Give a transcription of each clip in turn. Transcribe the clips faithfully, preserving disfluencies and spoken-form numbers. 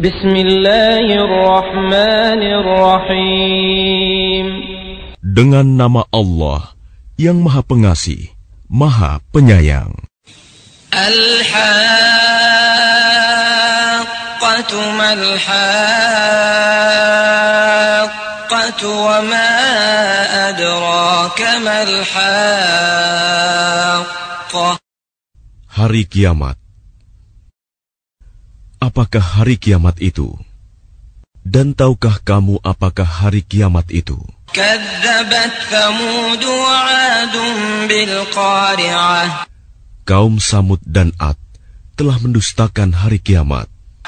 Bismillahirrahmanirrahim. Dengan nama Allah yang Maha Pengasih, Maha Penyayang. Al-Haqqatu mal-Haqqatu wa ma adraka mal-Haqqah. Hari Kiamat. Apakah hari kiamat itu? Dan tahukah kamu apakah hari kiamat itu? Kadzabat Thamud wa 'Adun bil qari'ah. Kaum Samud dan Ad telah mendustakan hari kiamat.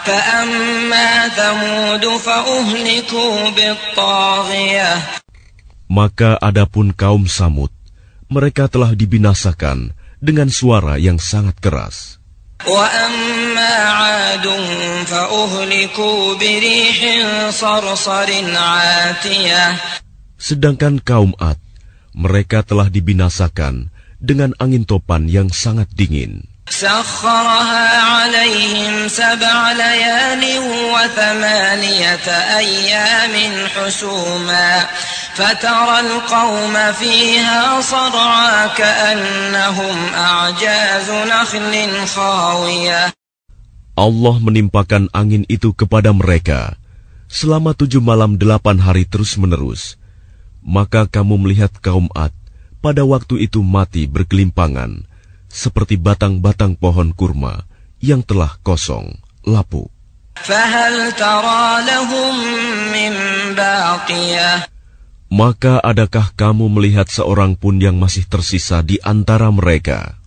Fa'amma Thamud fa'uhliku bit-taghiyah. Maka adapun kaum Samud, mereka telah dibinasakan dengan suara yang sangat keras. وَأَمَّا عَادٌ فَأُهْلِكُوا بِرِيحٍ صَرْصَرٍ عَاتِيَةٍ. Sedangkan kaum Ad, mereka telah dibinasakan dengan angin topan yang sangat dingin. سَخَّرَهَا عَلَيْهِمْ سَبْعَ لَيَالٍ وَثَمَانِيَةَ أَيَّامٍ حُسُومًا فَتَرَى الْقَوْمَ فِيهَا صَرْعَىٰ كَأَنَّهُمْ أَعْجَازُ نَخْلٍ خَاوِيَةٍ. Allah menimpakan angin itu kepada mereka selama tujuh malam delapan hari terus-menerus. Maka kamu melihat kaum Ad pada waktu itu mati bergelimpangan, seperti batang-batang pohon kurma yang telah kosong, lapuk. فَهَلْ تَرَى لَهُم مِّن بَاقِيَةٍ. Maka adakah kamu melihat seorang pun yang masih tersisa di antara mereka?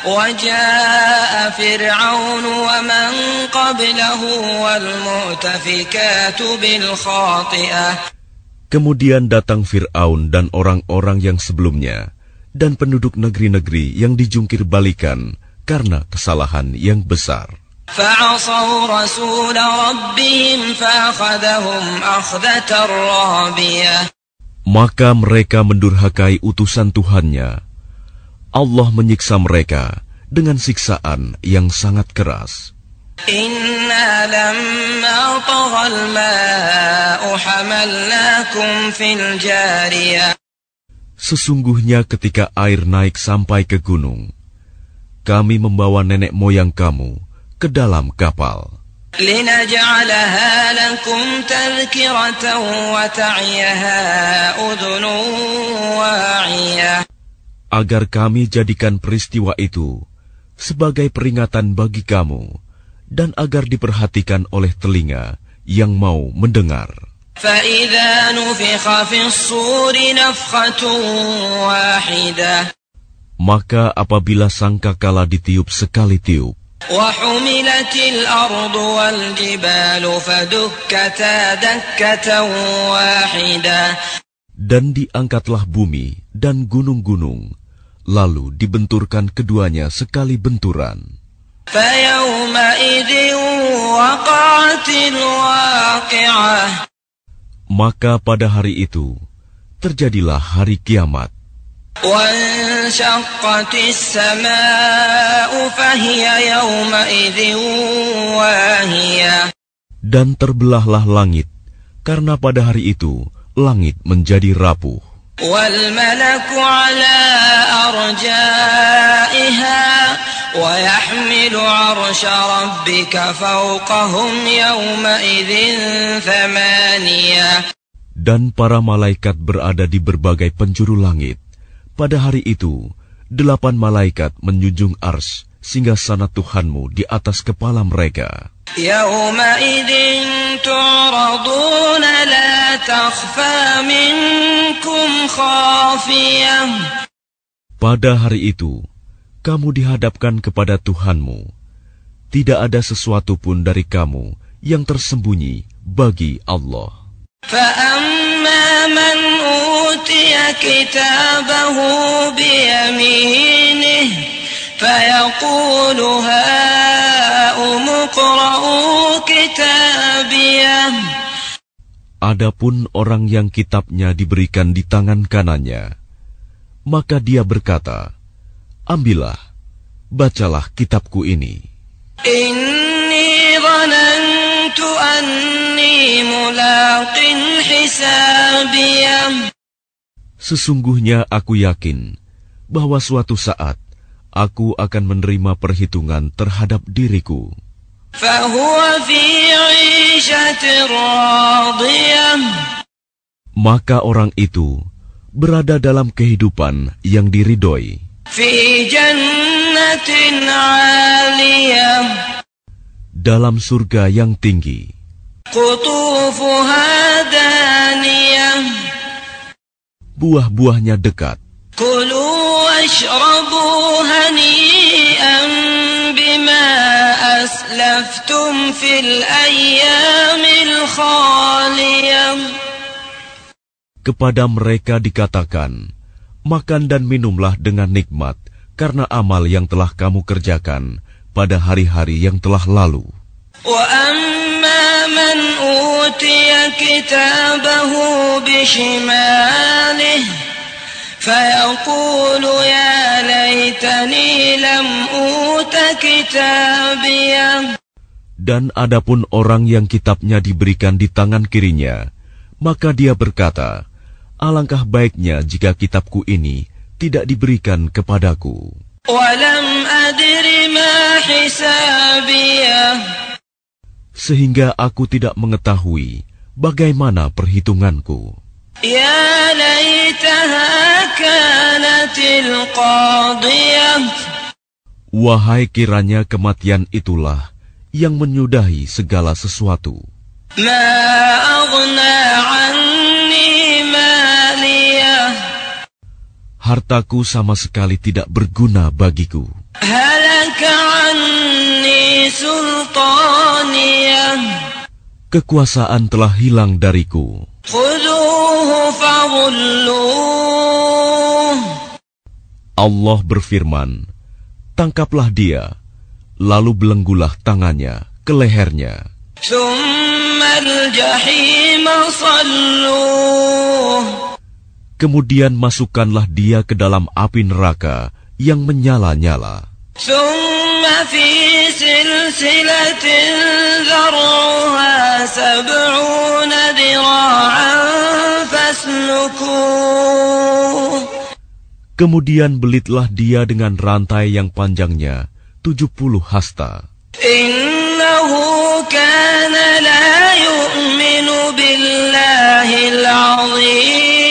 وَجَاءَ فِرْعَوْنُ وَمَن قَبْلَهُ وَالْمُؤْتَفِكَاتُ بِالْخَاطِئَةِ. Kemudian datang Fir'aun dan orang-orang yang sebelumnya, dan penduduk negeri-negeri yang dijungkir balikan karena kesalahan yang besar. فَعَصَوْا رَسُولَ رَبِّهِمْ فَأَخَذَهُمْ أَخْذَةً رَّابِيَةً. Maka mereka mendurhakai utusan Tuhannya. Allah menyiksa mereka dengan siksaan yang sangat keras. Inna lamma taghal ma'u hamalnakum fil jariyah. Sesungguhnya ketika air naik sampai ke gunung, kami membawa nenek moyang kamu ke dalam kapal. لِنَجْعَلَهَا لَكُمْ تَذْكِرَةً وَتَعِيَهَا أُذُنٌ وَاعِيَةٌ. Agar kami jadikan peristiwa itu sebagai peringatan bagi kamu dan agar diperhatikan oleh telinga yang mau mendengar. فَإِذَا نُفِخَ فِي الصُّورِ نَفْخَةٌ وَاحِدَةٌ. Maka apabila sangkakala ditiup sekali tiup, وَحُمِلَتِ الْأَرْضُ وَالْجِبَالُ فَدُكَّتَا دَكَّةً وَاحِدَةً. Dan diangkatlah bumi dan gunung-gunung, lalu dibenturkan keduanya sekali benturan. فَيَوْمَئِذٍ وَقَعَتِ الْوَاقِعَةُ. Maka pada hari itu terjadilah hari kiamat. وَانشَقَّتِ السَّمَاءُ فَهِيَ يَوْمَئِذٍ وَاهِيَةٌ. Dan terbelahlah langit, karena pada hari itu langit menjadi rapuh. وَالْمَلَكُ عَلَى أَرْجَائِهَا وَيَحْمِلُ عَرْشَ رَبِّكَ فَوْقَهُمْ يَوْمَئِذٍ ثَمَانِيَةٌ. Dan para malaikat berada di berbagai penjuru langit. Pada hari itu, delapan malaikat menjunjung ars singgasana Tuhanmu di atas kepala mereka. Yawma'idin tu'raduna la takhfa minkum khafiyah. Pada hari itu, kamu dihadapkan kepada Tuhanmu. Tidak ada sesuatu pun dari kamu yang tersembunyi bagi Allah. فَأَمَّا مَنْ أُوتِيَ كِتَابَهُ بِيَمِينِهِ فَيَقُولُ هَاؤُمُ اقْرَءُوا كِتَابِيَهْ. Adapun orang yang kitabnya diberikan di tangan kanannya, maka dia berkata, ambillah, bacalah kitabku ini. Inni dhanantu an Sesungguhnya aku yakin bahwa suatu saat aku akan menerima perhitungan terhadap diriku. Maka orang itu berada dalam kehidupan yang diridhoi, dalam surga yang tinggi. Buah-buahnya dekat. Kepada mereka dikatakan, makan dan minumlah dengan nikmat karena amal yang telah kamu kerjakan pada hari-hari yang telah lalu. من أوتي كتابه بشماله فيقول يا ليتني لم أوت كتابيه. Dan adapun orang yang kitabnya diberikan di tangan kirinya, maka dia berkata, alangkah baiknya jika kitabku ini tidak diberikan kepadaku. وَلَمْ أَدْرِ مَا حِسَابِيَهْ. Sehingga aku tidak mengetahui bagaimana perhitunganku. Ya laitaha kanatil qadiyah. Wahai kiranya kematian itulah yang menyudahi segala sesuatu. Ma aghna anni maliyah. Hartaku sama sekali tidak berguna bagiku. Halaka anni sultaniyah. Kekuasaan telah hilang dariku. Khuduhu faghulluh. Allah berfirman, tangkaplah dia, lalu belenggulah tangannya ke lehernya. Tsummal jahim salluh. Kemudian masukkanlah dia ke dalam api neraka yang menyala-nyala. Kemudian belitlah dia dengan rantai yang panjangnya tujuh puluh hasta. Innahu kana la yu'minu billahil azim.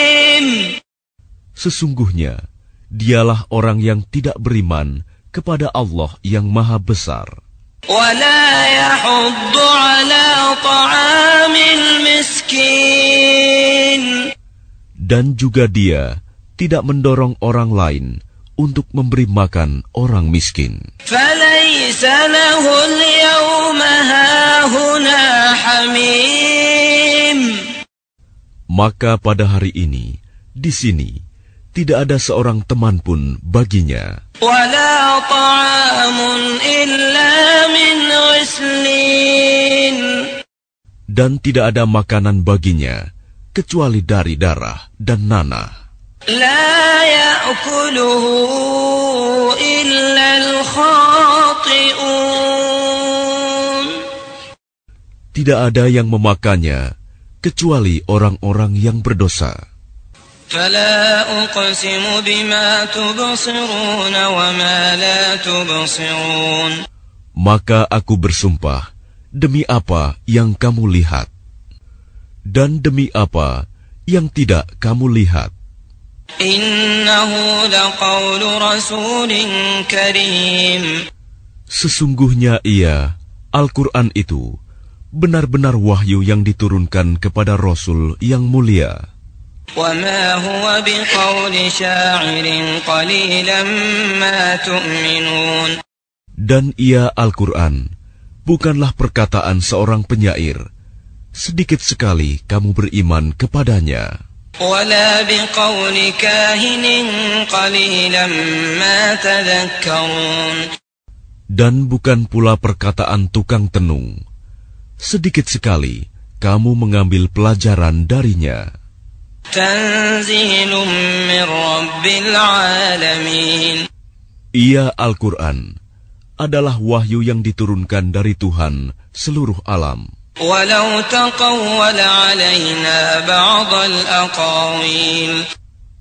Sesungguhnya, dialah orang yang tidak beriman kepada Allah yang Maha Besar. وَلَا يَحُضُّ عَلَى طَعَامِ الْمِسْكِينِ. Dan juga dia tidak mendorong orang lain untuk memberi makan orang miskin. فَلَيْسَ لَهُ الْيَوْمَ هَاهُنَا حَمِيمٌ. Maka pada hari ini, di sini, tidak ada seorang teman pun baginya. وَلَا طَعَامٌ إِلَّا مِنْ غِسْلِينٍ. Dan tidak ada makanan baginya, kecuali dari darah dan nanah. لَا يَأْكُلُهُ إِلَّا الْخَاطِئُونَ. Tidak ada yang memakannya, kecuali orang-orang yang berdosa. فَلَا أُقْسِمُ بِمَا تُبْصِرُونَ وَمَا لَا تُبْصِرُونَ. Maka aku bersumpah, demi apa yang kamu lihat, dan demi apa yang tidak kamu lihat. Innahu laqawlu rasulin karim. Sesungguhnya ia, Al-Quran itu, benar-benar wahyu yang diturunkan kepada Rasul yang mulia. وَمَا هُوَ بِقَوْلِ شَاعِرٍ قَلِيلًا مَا تُؤْمِنُونَ. Dan ia, Al-Quran, bukanlah perkataan seorang penyair. Sedikit sekali kamu beriman kepadanya. وَلَا بِقَوْلِ كَاهِنٍ قَلِيلًا مَا تَذَكَّرُونَ. Dan bukan pula perkataan tukang tenung. Sedikit sekali kamu mengambil pelajaran darinya. Tanzilun min Rabbil Alamin. Ia, Al-Quran, adalah wahyu yang diturunkan dari Tuhan seluruh alam. Walau taqawwala alaina ba'd al-aqawil.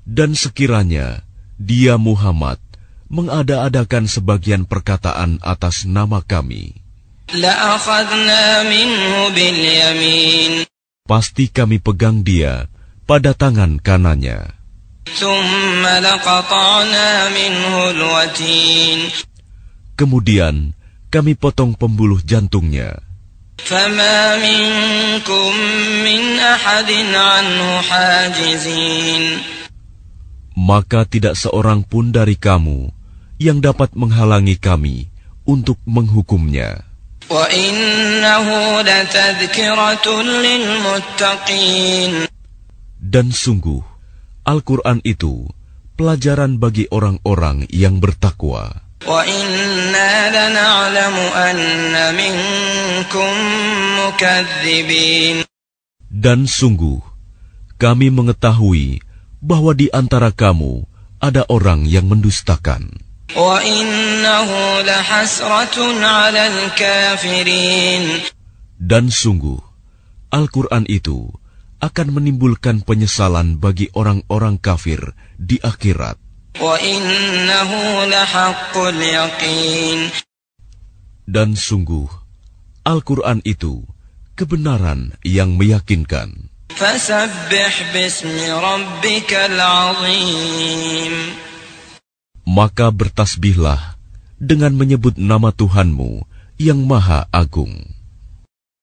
Dan sekiranya dia Muhammad mengada-adakan sebagian perkataan atas nama kami, لأخذنا منه باليمين pasti kami pegang dia pada tangan kanannya. ثم لقطعنا منه الوتين Kemudian kami potong pembuluh jantungnya. فما منكم من أحد عنه حاجزين Maka tidak seorang pun dari kamu yang dapat menghalangi kami untuk menghukumnya. وإنه لتذكرة للمتقين Dan sungguh, Al-Quran itu pelajaran bagi orang-orang yang bertakwa. وإنا لنعلم أن منكم مكذبين Dan sungguh, kami mengetahui bahwa di antara kamu ada orang yang mendustakan. وإنه لحسرة على الكافرين Dan sungguh, Al-Quran itu akan menimbulkan penyesalan bagi orang-orang kafir di akhirat. وإنه لحق اليقين Dan sungguh, Al-Quran itu kebenaran yang meyakinkan. فسبح باسم ربك العظيم Maka bertasbihlah dengan menyebut nama Tuhanmu yang Maha Agung.